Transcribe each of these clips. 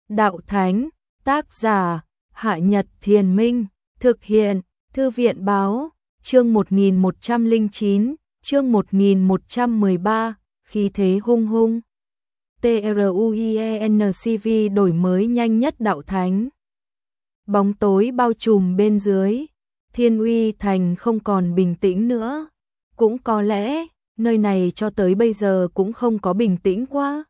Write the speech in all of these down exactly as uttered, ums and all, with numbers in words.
đạo thánh, tác giả, Hạ Nhật Thiền Minh, thực hiện, Thư viện Báo, chương một nghìn một trăm lẻ chín, chương một nghìn một trăm mười ba, khí thế hung hung. TRUIENCV đổi mới nhanh nhất đạo thánh. Bóng tối bao trùm bên dưới, Thiên Uy Thành không còn bình tĩnh nữa. Cũng có lẽ, nơi này cho tới bây giờ cũng không có bình tĩnh quá.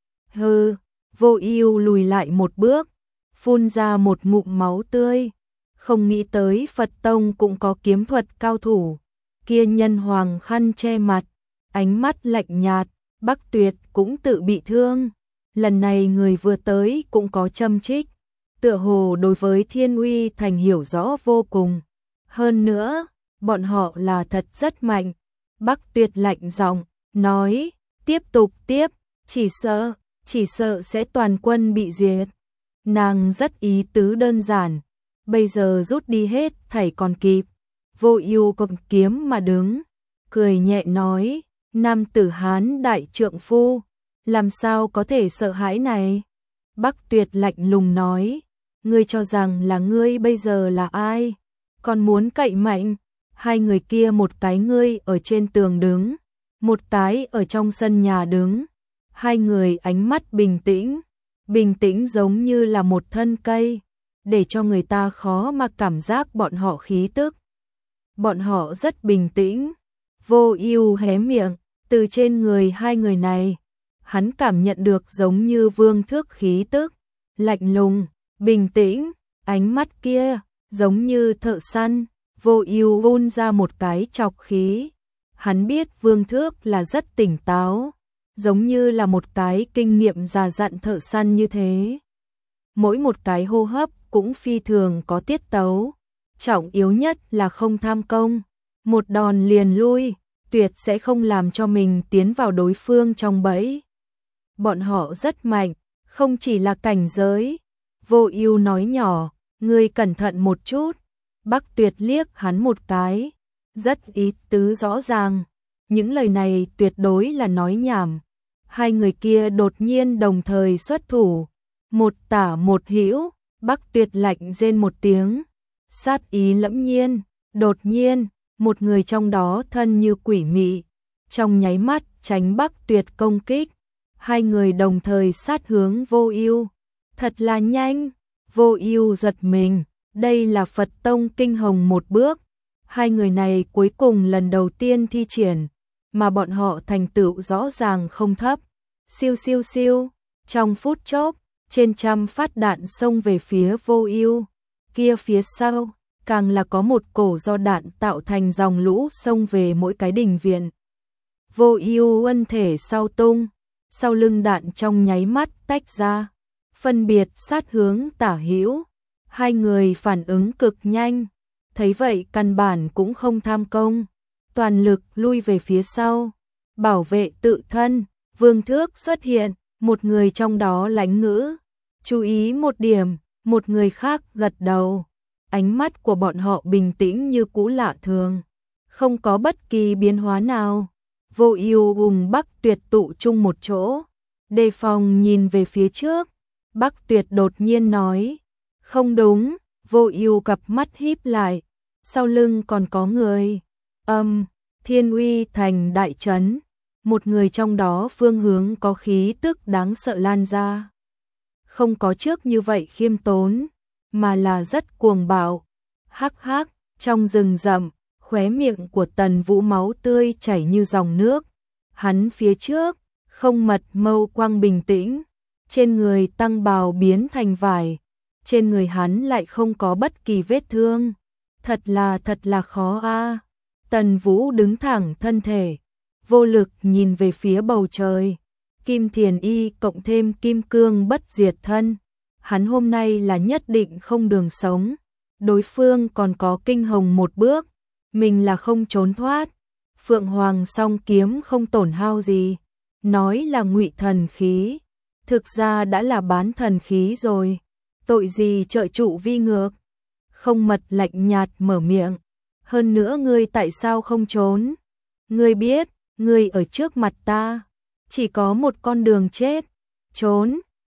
Hừ, Vô Ưu lùi lại một bước, phun ra một ngụm máu tươi. Không nghĩ tới Phật Tông cũng có kiếm thuật cao thủ. Kia nhân hoàng khăn che mặt, ánh mắt lạnh nhạt, Bắc Tuyệt cũng tự bị thương. Lần này người vừa tới cũng có châm trích, tựa hồ đối với Thiên Uy Thành hiểu rõ vô cùng. Hơn nữa, bọn họ là thật rất mạnh. Bắc Tuyệt lạnh giọng nói, tiếp tục tiếp, chỉ sợ, chỉ sợ sẽ toàn quân bị diệt. Nàng rất ý tứ đơn giản, bây giờ rút đi hết thảy còn kịp. Vô Ưu cầm kiếm mà đứng, cười nhẹ nói, nam tử Hán đại trượng phu, làm sao có thể sợ hãi này? Bắc Tuyệt lạnh lùng nói, ngươi cho rằng là ngươi bây giờ là ai? Còn muốn cậy mạnh? Hai người kia một cái ngươi ở trên tường đứng, một cái ở trong sân nhà đứng. Hai người ánh mắt bình tĩnh, bình tĩnh giống như là một thân cây, để cho người ta khó mà cảm giác bọn họ khí tức. Bọn họ rất bình tĩnh. Vô Ưu hé miệng, từ trên người hai người này, hắn cảm nhận được giống như vương thước khí tức, lạnh lùng, bình tĩnh, ánh mắt kia giống như thợ săn. Vô Ưu vun ra một cái chọc khí. Hắn biết Vương Thước là rất tỉnh táo, giống như là một cái kinh nghiệm già dặn thợ săn như thế. Mỗi một cái hô hấp cũng phi thường có tiết tấu, trọng yếu nhất là không tham công, một đòn liền lui, tuyệt sẽ không làm cho mình tiến vào đối phương trong bẫy. Bọn họ rất mạnh, không chỉ là cảnh giới. Vô Ưu nói nhỏ, ngươi cẩn thận một chút. Bắc Tuyệt liếc hắn một cái, rất ý tứ rõ ràng. Những lời này tuyệt đối là nói nhảm. Hai người kia đột nhiên đồng thời xuất thủ, một tả một hữu. Bắc Tuyệt lạnh rên một tiếng, sát ý lẫm nhiên. Đột nhiên, một người trong đó thân như quỷ mị, trong nháy mắt tránh Bắc Tuyệt công kích. Hai người đồng thời sát hướng Vô Ưu, thật là nhanh. Vô Ưu giật mình. Đây là Phật Tông kinh hồng một bước, hai người này cuối cùng lần đầu tiên thi triển, mà bọn họ thành tựu rõ ràng không thấp. Siêu siêu siêu, trong phút chốc, trên trăm phát đạn xông về phía Vô Ưu, kia phía sau, càng là có một cổ do đạn tạo thành dòng lũ xông về mỗi cái đình viện. Vô Ưu ân thể sau tung, sau lưng đạn trong nháy mắt tách ra, phân biệt sát hướng tả hữu. Hai người phản ứng cực nhanh, thấy vậy căn bản cũng không tham công, toàn lực lui về phía sau, bảo vệ tự thân. Vương Thước xuất hiện, một người trong đó lánh ngữ, chú ý một điểm, một người khác gật đầu. Ánh mắt của bọn họ bình tĩnh như cũ lạ thường, không có bất kỳ biến hóa nào. Vô Ưu cùng Bắc Tuyệt tụ chung một chỗ, đề phòng nhìn về phía trước. Bắc Tuyệt đột nhiên nói, không đúng. Vô Ưu cặp mắt híp lại, sau lưng còn có người. Âm, Thiên Uy Thành đại trấn, một người trong đó phương hướng có khí tức đáng sợ lan ra. Không có trước như vậy khiêm tốn, mà là rất cuồng bạo. Hắc hắc, trong rừng rậm, khóe miệng của Tần Vũ máu tươi chảy như dòng nước. Hắn phía trước, không mật mâu quang bình tĩnh, trên người tăng bào biến thành vải. Trên người hắn lại không có bất kỳ vết thương. Thật là thật là khó a. Tần Vũ đứng thẳng thân thể, vô lực nhìn về phía bầu trời. Kim Thiền Y cộng thêm kim cương bất diệt thân, hắn hôm nay là nhất định không đường sống. Đối phương còn có kinh hồng một bước, mình là không trốn thoát. Phượng Hoàng song kiếm không tổn hao gì, nói là ngụy thần khí, thực ra đã là bán thần khí rồi. Tội gì trợ trụ vi ngược? Không mật lạnh nhạt mở miệng. Hơn nữa ngươi tại sao không trốn? Ngươi biết, ngươi ở trước mặt ta, chỉ có một con đường chết. Trốn,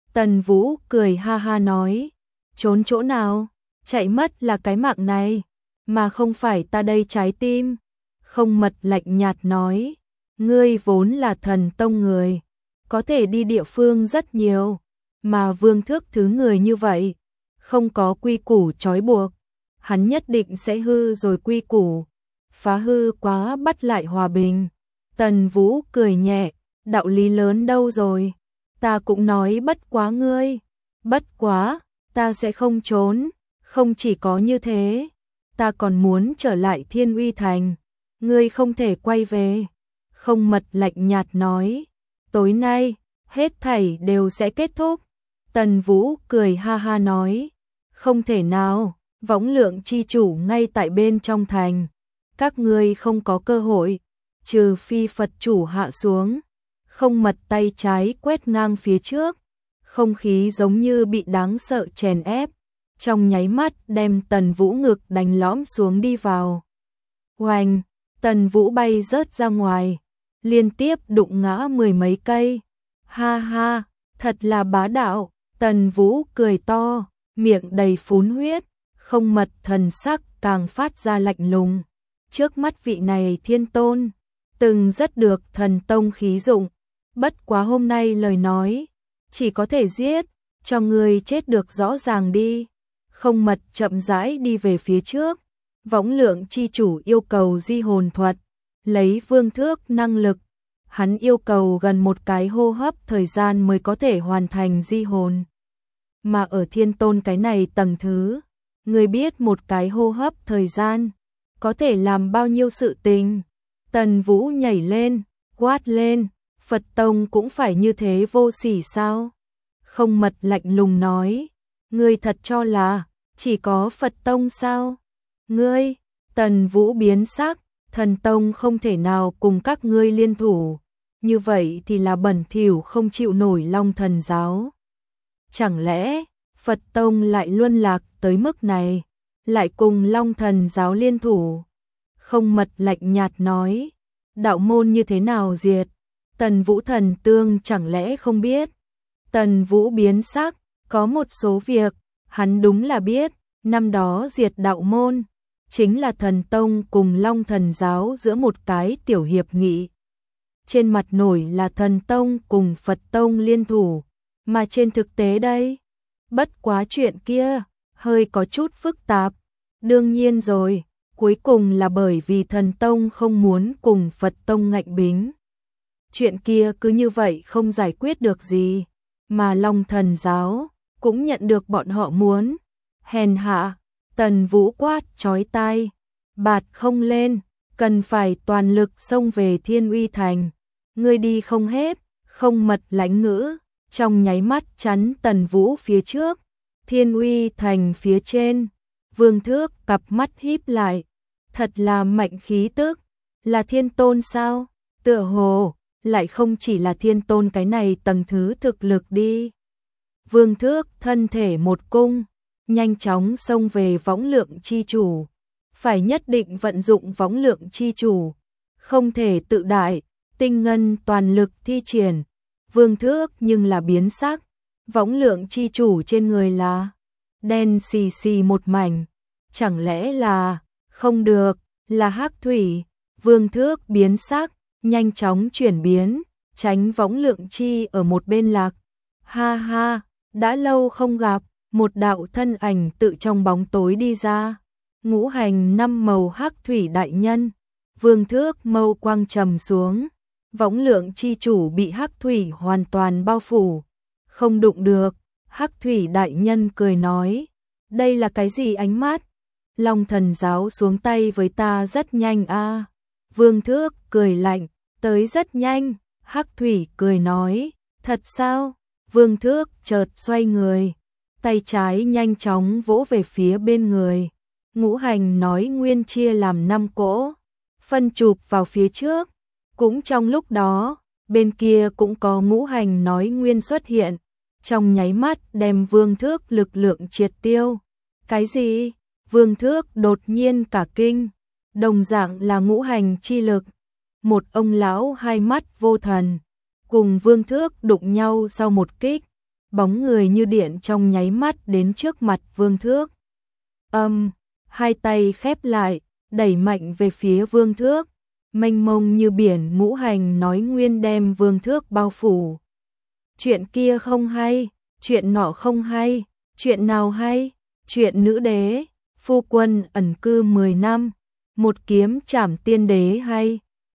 Tần Vũ cười ha ha nói, trốn chỗ nào, chạy mất là cái mạng này, mà không phải ta đây trái tim. Không Mật lạnh nhạt nói, ngươi vốn là thần tông người, có thể đi địa phương rất nhiều, mà Vương Thước thứ người như vậy, không có quy củ trói buộc, hắn nhất định sẽ hư rồi quy củ, phá hư quá bắt lại hòa bình. Tần Vũ cười nhẹ, đạo lý lớn đâu rồi, ta cũng nói bất quá ngươi, bất quá, ta sẽ không trốn, không chỉ có như thế, ta còn muốn trở lại Thiên Uy Thành, ngươi không thể quay về. Không Mật lạnh nhạt nói, tối nay, hết thảy đều sẽ kết thúc. Tần Vũ cười ha ha nói, không thể nào, Võng Lượng chi chủ ngay tại bên trong thành, các ngươi không có cơ hội, trừ phi Phật chủ hạ xuống. Không Mật tay trái quét ngang phía trước, không khí giống như bị đáng sợ chèn ép, trong nháy mắt đem Tần Vũ ngực đánh lõm xuống đi vào. Oanh, Tần Vũ bay rớt ra ngoài, liên tiếp đụng ngã mười mấy cây. Ha ha, thật là bá đạo. Tần Vũ cười to, miệng đầy phún huyết. Không Mật thần sắc càng phát ra lạnh lùng. Trước mắt vị này thiên tôn, từng rất được thần tông khí dụng, bất quá hôm nay lời nói, chỉ có thể giết, cho người chết được rõ ràng đi. Không Mật chậm rãi đi về phía trước, Võng Lượng chi chủ yêu cầu di hồn thuật, lấy Vương Thước năng lực, hắn yêu cầu gần một cái hô hấp thời gian mới có thể hoàn thành di hồn. Mà ở thiên tôn cái này tầng thứ, người biết một cái hô hấp thời gian, có thể làm bao nhiêu sự tình. Tần Vũ nhảy lên, quát lên, Phật tông cũng phải như thế vô sỉ sao? Không Mật lạnh lùng nói, ngươi thật cho là chỉ có Phật tông sao? Ngươi, Tần Vũ biến sắc, thần tông không thể nào cùng các ngươi liên thủ, như vậy thì là bẩn thỉu không chịu nổi Long Thần giáo. Chẳng lẽ Phật tông lại luân lạc tới mức này, lại cùng Long Thần giáo liên thủ? Không Mật lạnh nhạt nói, đạo môn như thế nào diệt? Tần Vũ thần tương chẳng lẽ không biết? Tần Vũ biến sắc, có một số việc, hắn đúng là biết, năm đó diệt đạo môn, chính là thần tông cùng Long Thần giáo giữa một cái tiểu hiệp nghị. Trên mặt nổi là thần tông cùng Phật tông liên thủ, mà trên thực tế đây, bất quá chuyện kia, hơi có chút phức tạp. Đương nhiên rồi, cuối cùng là bởi vì thần tông không muốn cùng Phật tông ngạnh bính. Chuyện kia cứ như vậy không giải quyết được gì, mà Long Thần giáo cũng nhận được bọn họ muốn. Hèn hạ, Tần Vũ quát chói tai, bạt không lên, cần phải toàn lực xông về Thiên Uy Thành. Ngươi đi không hết. Không Mật lãnh ngữ, trong nháy mắt chắn Tần Vũ phía trước. Thiên Uy Thành phía trên, Vương Thước cặp mắt híp lại, thật là mạnh khí tức, là thiên tôn sao? Tựa hồ lại không chỉ là thiên tôn cái này tầng thứ thực lực đi. Vương Thước thân thể một cung, nhanh chóng xông về Võng Lượng chi chủ, phải nhất định vận dụng Võng Lượng chi chủ, không thể tự đại, tinh ngân toàn lực thi triển. Vương Thước nhưng là biến sắc, Võng Lượng chi chủ trên người là đen xì xì một mảnh, chẳng lẽ là không được, là hắc thủy? Vương Thước biến sắc, nhanh chóng chuyển biến, tránh Võng Lượng chi ở một bên lạc. Ha ha, đã lâu không gặp. Một đạo thân ảnh tự trong bóng tối đi ra, ngũ hành năm màu hắc thủy đại nhân. Vương Thước mâu quang trầm xuống, Võng Lượng chi chủ bị hắc thủy hoàn toàn bao phủ, không đụng được. Hắc thủy đại nhân cười nói, đây là cái gì ánh mắt? Long Thần giáo xuống tay với ta rất nhanh a. À. Vương Thước cười lạnh, tới rất nhanh. Hắc thủy cười nói, thật sao? Vương Thước chợt xoay người, tay trái nhanh chóng vỗ về phía bên người. Ngũ hành nói nguyên chia làm năm cỗ, phân chụp vào phía trước. Cũng trong lúc đó, bên kia cũng có ngũ hành nói nguyên xuất hiện, trong nháy mắt đem Vương Thước lực lượng triệt tiêu. Cái gì? Vương Thước đột nhiên cả kinh, đồng dạng là ngũ hành chi lực. Một ông lão hai mắt vô thần, cùng Vương Thước đụng nhau sau một kích, bóng người như điện trong nháy mắt đến trước mặt Vương Thước. Âm, hai tay khép lại, đẩy mạnh về phía Vương Thước, mênh mông như biển ngũ hành nói nguyên đem Vương Thước bao phủ. Chuyện kia không hay, chuyện nọ không hay, chuyện nào hay, chuyện nữ đế, phu quân ẩn cư mười năm, một kiếm trảm tiên đế hay.